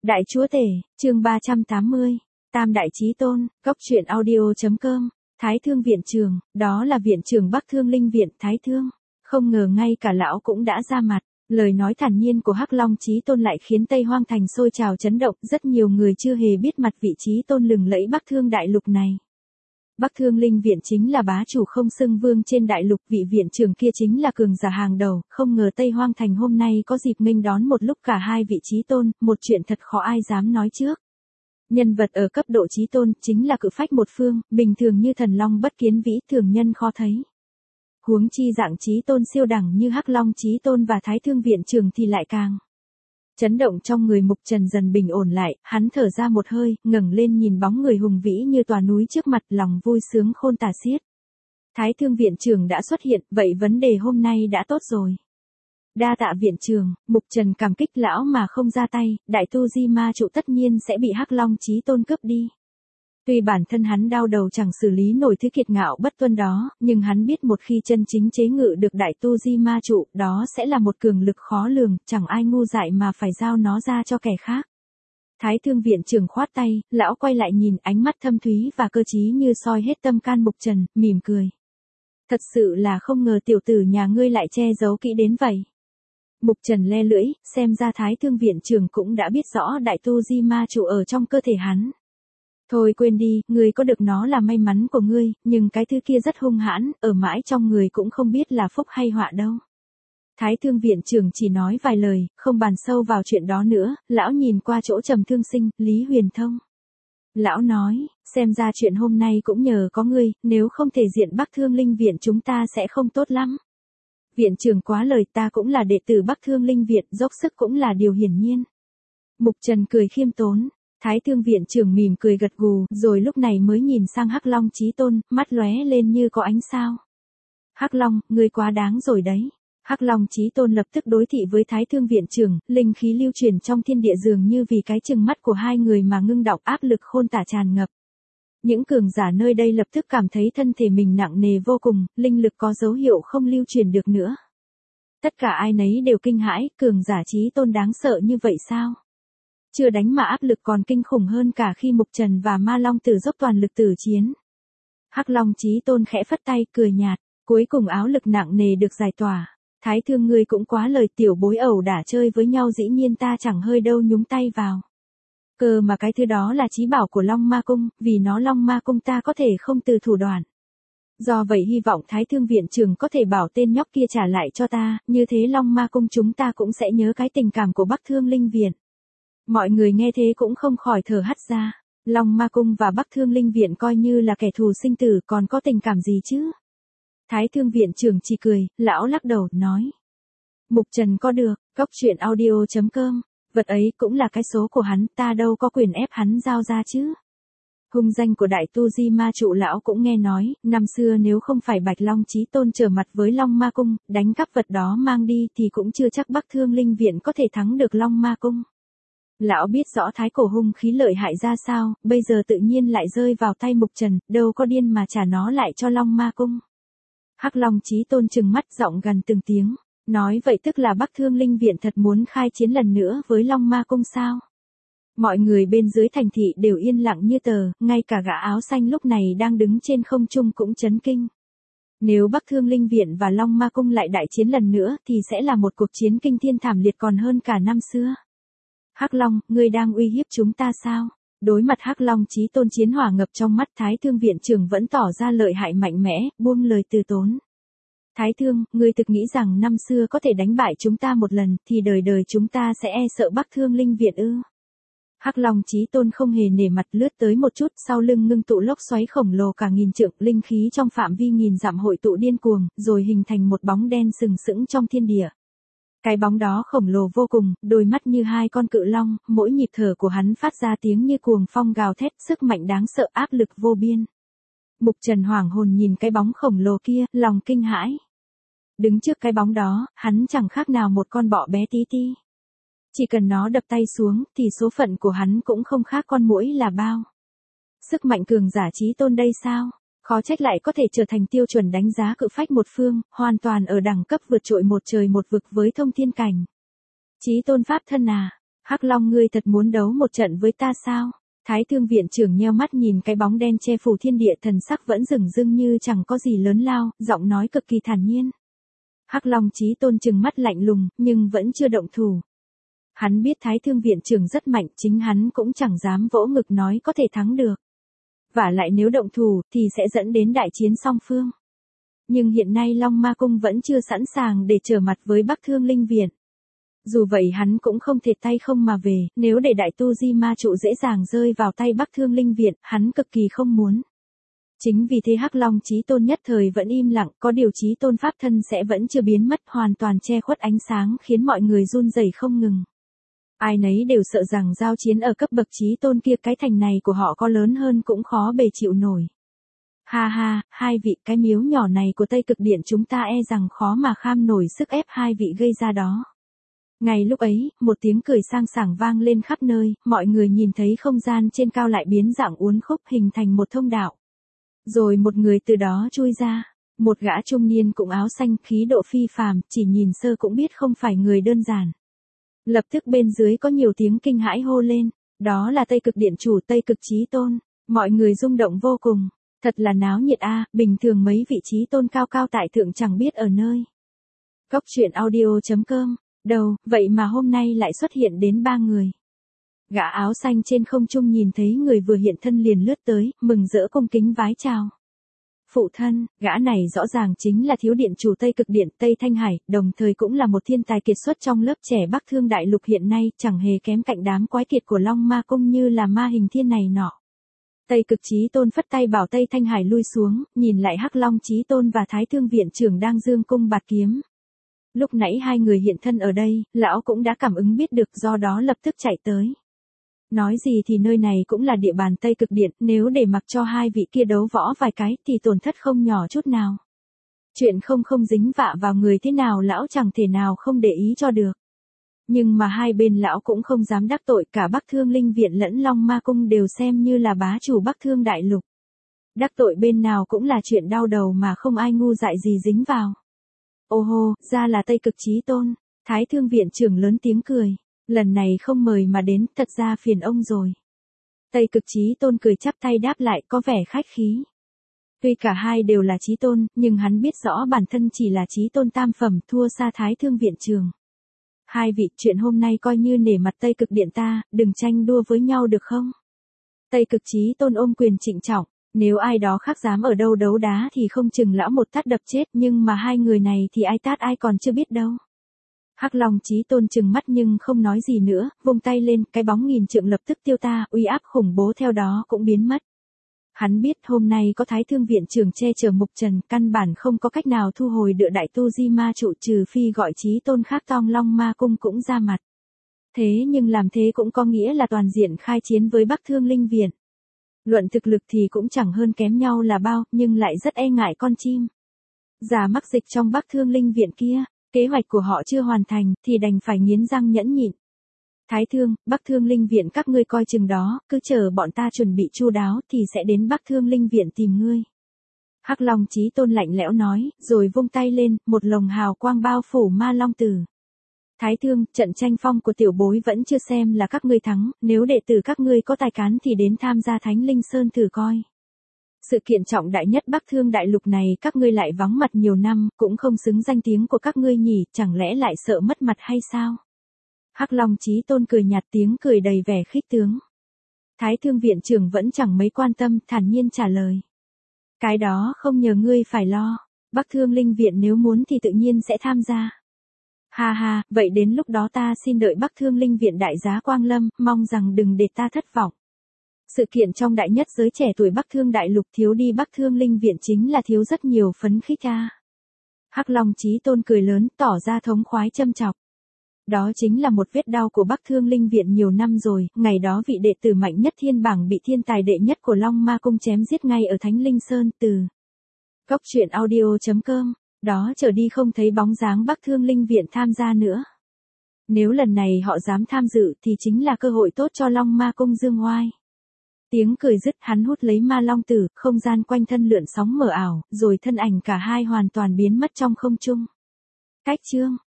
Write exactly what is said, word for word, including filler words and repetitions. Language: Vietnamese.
Đại chúa tể, chương ba trăm tám mươi, Tam đại chí tôn, góc truyện audio.com, Thái Thương viện trưởng, đó là viện trưởng Bắc Thương Linh viện Thái Thương. Không ngờ ngay cả lão cũng đã ra mặt, lời nói thản nhiên của Hắc Long chí tôn lại khiến Tây Hoang thành sôi trào chấn động, rất nhiều người chưa hề biết mặt vị chí tôn lừng lẫy Bắc Thương đại lục này. Bắc Thương Linh viện chính là bá chủ không xưng vương trên đại lục, vị viện trưởng kia chính là cường giả hàng đầu, không ngờ Tây Hoang thành hôm nay có dịp nghênh đón một lúc cả hai vị chí tôn, một chuyện thật khó ai dám nói trước. Nhân vật ở cấp độ chí tôn chính là cự phách một phương, bình thường như thần long bất kiến vĩ, thường nhân khó thấy. Huống chi dạng chí tôn siêu đẳng như Hắc Long chí tôn và Thái Thương viện trưởng thì lại càng. Chấn động trong người Mục Trần dần bình ổn lại, hắn thở ra một hơi, ngẩng lên nhìn bóng người hùng vĩ như tòa núi trước mặt, lòng vui sướng khôn tả xiết. Thái Thương viện trưởng đã xuất hiện, vậy vấn đề hôm nay đã tốt rồi. Đa tạ viện trưởng, Mục Trần cảm kích lão mà không ra tay, đại tu di ma trụ tất nhiên sẽ bị Hắc Long chí tôn cướp đi. Tuy bản thân hắn đau đầu chẳng xử lý nổi thứ kiệt ngạo bất tuân đó, nhưng hắn biết một khi chân chính chế ngự được đại tu di ma trụ, đó sẽ là một cường lực khó lường, chẳng ai ngu dại mà phải giao nó ra cho kẻ khác. Thái Thương viện trưởng khoát tay, lão quay lại nhìn, ánh mắt thâm thúy và cơ trí như soi hết tâm can Mục Trần, mỉm cười. Thật sự là không ngờ tiểu tử nhà ngươi lại che giấu kỹ đến vậy. Mục Trần le lưỡi, xem ra Thái Thương viện trưởng cũng đã biết rõ đại tu di ma trụ ở trong cơ thể hắn. Thôi quên đi, ngươi có được nó là may mắn của ngươi, nhưng cái thứ kia rất hung hãn, ở mãi trong người cũng không biết là phúc hay họa đâu. Thái Thương viện trưởng chỉ nói vài lời, không bàn sâu vào chuyện đó nữa, lão nhìn qua chỗ Trầm Thương Sinh, Lý Huyền Thông. Lão nói, xem ra chuyện hôm nay cũng nhờ có ngươi, nếu không thể diện Bắc Thương Linh viện chúng ta sẽ không tốt lắm. Viện trưởng quá lời, ta cũng là đệ tử Bắc Thương Linh viện, dốc sức cũng là điều hiển nhiên. Mục Trần cười khiêm tốn. Thái Thương viện trưởng mỉm cười gật gù, rồi lúc này mới nhìn sang Hắc Long chí tôn, mắt lóe lên như có ánh sao. Hắc Long, ngươi quá đáng rồi đấy. Hắc Long chí tôn lập tức đối thị với Thái Thương viện trưởng, linh khí lưu truyền trong thiên địa dường như vì cái chừng mắt của hai người mà ngưng đọng, áp lực khôn tả tràn ngập. Những cường giả nơi đây lập tức cảm thấy thân thể mình nặng nề vô cùng, linh lực có dấu hiệu không lưu truyền được nữa. Tất cả ai nấy đều kinh hãi, cường giả chí tôn đáng sợ như vậy sao? Chưa đánh mà áp lực còn kinh khủng hơn cả khi Mục Trần và Ma Long Tử dốc toàn lực tử chiến. Hắc Long chí tôn khẽ phất tay, cười nhạt, cuối cùng áo lực nặng nề được giải tỏa. Thái Thương ngươi cũng quá lời, tiểu bối ẩu đả chơi với nhau dĩ nhiên ta chẳng hơi đâu nhúng tay vào. Cơ mà cái thứ đó là chí bảo của Long Ma Cung, vì nó Long Ma Cung ta có thể không từ thủ đoạn. Do vậy hy vọng Thái Thương viện trưởng có thể bảo tên nhóc kia trả lại cho ta, như thế Long Ma Cung chúng ta cũng sẽ nhớ cái tình cảm của Bắc Thương Linh viện. Mọi người nghe thế cũng không khỏi thở hắt ra. Long Ma Cung và Bắc Thương Linh viện coi như là kẻ thù sinh tử, còn có tình cảm gì chứ? Thái Thương viện trưởng chỉ cười, lão lắc đầu, nói. Mục Trần có được, góc truyện audio.com, vật ấy cũng là cái số của hắn, ta đâu có quyền ép hắn giao ra chứ. Hung danh của đại tu di ma trụ lão cũng nghe nói, năm xưa nếu không phải Bạch Long chí tôn trở mặt với Long Ma Cung, đánh cắp vật đó mang đi thì cũng chưa chắc Bắc Thương Linh viện có thể thắng được Long Ma Cung. Lão biết rõ thái cổ hung khí lợi hại ra sao, bây giờ tự nhiên lại rơi vào tay Mục Trần, đâu có điên mà trả nó lại cho Long Ma Cung. Hắc Long chí tôn trừng mắt giọng gần từng tiếng, nói vậy tức là Bắc Thương Linh viện thật muốn khai chiến lần nữa với Long Ma Cung sao? Mọi người bên dưới thành thị đều yên lặng như tờ, ngay cả gã áo xanh lúc này đang đứng trên không trung cũng chấn kinh. Nếu Bắc Thương Linh viện và Long Ma Cung lại đại chiến lần nữa thì sẽ là một cuộc chiến kinh thiên thảm liệt còn hơn cả năm xưa. Hắc Long, ngươi đang uy hiếp chúng ta sao? Đối mặt Hắc Long chí tôn chiến hỏa ngập trong mắt, Thái Thương viện trưởng vẫn tỏ ra lợi hại mạnh mẽ, buông lời từ tốn. Thái Thương, ngươi thực nghĩ rằng năm xưa có thể đánh bại chúng ta một lần, thì đời đời chúng ta sẽ e sợ Bắc Thương Linh viện ư? Hắc Long chí tôn không hề nể mặt, lướt tới một chút, sau lưng ngưng tụ lốc xoáy khổng lồ cả nghìn trượng, linh khí trong phạm vi nghìn dặm hội tụ điên cuồng, rồi hình thành một bóng đen sừng sững trong thiên địa. Cái bóng đó khổng lồ vô cùng, đôi mắt như hai con cự long, mỗi nhịp thở của hắn phát ra tiếng như cuồng phong gào thét, sức mạnh đáng sợ, áp lực vô biên. Mục Trần hoảng hồn nhìn cái bóng khổng lồ kia, lòng kinh hãi. Đứng trước cái bóng đó, hắn chẳng khác nào một con bọ bé tí ti. Chỉ cần nó đập tay xuống, thì số phận của hắn cũng không khác con muỗi là bao. Sức mạnh cường giả chí tôn đây sao? Khó trách lại có thể trở thành tiêu chuẩn đánh giá cự phách một phương, hoàn toàn ở đẳng cấp vượt trội một trời một vực với thông thiên cảnh. Chí tôn pháp thân à? Hắc Long ngươi thật muốn đấu một trận với ta sao? Thái Thương viện trưởng nheo mắt nhìn cái bóng đen che phủ thiên địa, thần sắc vẫn dửng dưng như chẳng có gì lớn lao, giọng nói cực kỳ thản nhiên. Hắc Long Chí Tôn trừng mắt lạnh lùng, nhưng vẫn chưa động thủ. Hắn biết Thái Thương viện trưởng rất mạnh, chính hắn cũng chẳng dám vỗ ngực nói có thể thắng được. Vả lại nếu động thủ thì sẽ dẫn đến đại chiến song phương. Nhưng hiện nay Long Ma Cung vẫn chưa sẵn sàng để trở mặt với Bắc Thương Linh Viện. Dù vậy hắn cũng không thể tay không mà về, nếu để đại tu di ma trụ dễ dàng rơi vào tay Bắc Thương Linh Viện, hắn cực kỳ không muốn. Chính vì thế Hắc Long Chí Tôn nhất thời vẫn im lặng, có điều Chí Tôn pháp thân sẽ vẫn chưa biến mất, hoàn toàn che khuất ánh sáng khiến mọi người run rẩy không ngừng. Ai nấy đều sợ rằng giao chiến ở cấp bậc Chí Tôn kia, cái thành này của họ có lớn hơn cũng khó bề chịu nổi. Ha ha, hai vị, cái miếu nhỏ này của Tây Cực Điện chúng ta e rằng khó mà kham nổi sức ép hai vị gây ra đó. Ngay lúc ấy, một tiếng cười sang sảng vang lên khắp nơi, mọi người nhìn thấy không gian trên cao lại biến dạng uốn khúc hình thành một thông đạo. Rồi một người từ đó chui ra, một gã trung niên cũng áo xanh, khí độ phi phàm, chỉ nhìn sơ cũng biết không phải người đơn giản. Lập tức bên dưới có nhiều tiếng kinh hãi hô lên, đó là Tây Cực Điện chủ Tây Cực Chí Tôn, mọi người rung động vô cùng, thật là náo nhiệt a, bình thường mấy vị Chí Tôn cao cao tại thượng chẳng biết ở nơi. Cốc truyện audio chấm com, đâu, vậy mà hôm nay lại xuất hiện đến ba người. Gã áo xanh trên không trung nhìn thấy người vừa hiện thân liền lướt tới, mừng rỡ cung kính vái chào. Phụ thân, gã này rõ ràng chính là thiếu điện chủ Tây Cực Điện Tây Thanh Hải, đồng thời cũng là một thiên tài kiệt xuất trong lớp trẻ Bắc Thương Đại Lục hiện nay, chẳng hề kém cạnh đám quái kiệt của Long Ma Cung như là ma hình thiên này nọ. Tây Cực Chí Tôn phất tay bảo Tây Thanh Hải lui xuống, nhìn lại Hắc Long Chí Tôn và Thái Thương viện trưởng đang dương cung bạt kiếm. Lúc nãy hai người hiện thân ở đây, lão cũng đã cảm ứng biết được, do đó lập tức chạy tới. Nói gì thì nơi này cũng là địa bàn Tây Cực Điện, nếu để mặc cho hai vị kia đấu võ vài cái thì tổn thất không nhỏ chút nào. Chuyện không không dính vạ vào người thế nào lão chẳng thể nào không để ý cho được. Nhưng mà hai bên lão cũng không dám đắc tội, cả Bắc Thương Linh Viện lẫn Long Ma Cung đều xem như là bá chủ Bắc Thương Đại Lục. Đắc tội bên nào cũng là chuyện đau đầu mà không ai ngu dại gì dính vào. Ô hô, ra là Tây Cực Chí Tôn, Thái Thương viện trưởng lớn tiếng cười. Lần này không mời mà đến, thật ra phiền ông rồi. Tây Cực Chí Tôn cười chắp tay đáp lại, có vẻ khách khí. Tuy cả hai đều là Chí Tôn, nhưng hắn biết rõ bản thân chỉ là Chí Tôn tam phẩm, thua xa Thái Thương viện trưởng. Hai vị, chuyện hôm nay coi như nể mặt Tây Cực Điện ta, đừng tranh đua với nhau được không? Tây Cực Chí Tôn ôm quyền trịnh trọng, nếu ai đó khác dám ở đâu đấu đá thì không chừng lão một tát đập chết, nhưng mà hai người này thì ai tát ai còn chưa biết đâu. Hắc Long Chí Tôn trừng mắt nhưng không nói gì nữa, vung tay lên, cái bóng nghìn trượng lập tức tiêu ta, uy áp khủng bố theo đó cũng biến mất. Hắn biết hôm nay có Thái Thương viện trưởng che chở mục trần, căn bản không có cách nào thu hồi được đại tu di ma trụ, trừ phi gọi Chí Tôn khác Tong Long Ma Cung cũng ra mặt. Thế nhưng làm thế cũng có nghĩa là toàn diện khai chiến với Bắc Thương Linh Viện. Luận thực lực thì cũng chẳng hơn kém nhau là bao, nhưng lại rất e ngại con chim già mắc dịch trong Bắc Thương Linh Viện kia. Kế hoạch của họ chưa hoàn thành, thì đành phải nghiến răng nhẫn nhịn. Thái Thương, Bắc Thương Linh Viện các ngươi coi chừng đó, cứ chờ bọn ta chuẩn bị chu đáo, thì sẽ đến Bắc Thương Linh Viện tìm ngươi. Hắc Long Chí Tôn lạnh lẽo nói, rồi vung tay lên, một lồng hào quang bao phủ Ma Long Tử. Thái Thương, trận tranh phong của tiểu bối vẫn chưa xem là các ngươi thắng, nếu đệ tử các ngươi có tài cán thì đến tham gia Thánh Linh Sơn thử coi. Sự kiện trọng đại nhất Bắc Thương Đại Lục này các ngươi lại vắng mặt nhiều năm, cũng không xứng danh tiếng của các ngươi nhỉ, chẳng lẽ lại sợ mất mặt hay sao? Hắc Long Chí Tôn cười nhạt, tiếng cười đầy vẻ khích tướng. Thái Thương viện trưởng vẫn chẳng mấy quan tâm, thản nhiên trả lời. Cái đó không nhờ ngươi phải lo, Bắc Thương Linh Viện nếu muốn thì tự nhiên sẽ tham gia. Ha ha, vậy đến lúc đó ta xin đợi Bắc Thương Linh Viện đại giá quang lâm, mong rằng đừng để ta thất vọng. Sự kiện trong đại nhất giới trẻ tuổi Bắc Thương Đại Lục, thiếu đi Bắc Thương Linh Viện chính là thiếu rất nhiều phấn khích a. Hắc Long Chí Tôn cười lớn, tỏ ra thống khoái châm chọc. Đó chính là một vết đau của Bắc Thương Linh Viện nhiều năm rồi, ngày đó vị đệ tử mạnh nhất thiên bảng bị thiên tài đệ nhất của Long Ma Cung chém giết ngay ở Thánh Linh Sơn. Từ Cốc truyện audio chấm com, đó trở đi không thấy bóng dáng Bắc Thương Linh Viện tham gia nữa. Nếu lần này họ dám tham dự thì chính là cơ hội tốt cho Long Ma Cung dương oai. Tiếng cười dứt, hắn hút lấy Ma Long Tử, không gian quanh thân lượn sóng mờ ảo, rồi thân ảnh cả hai hoàn toàn biến mất trong không trung. Cách chương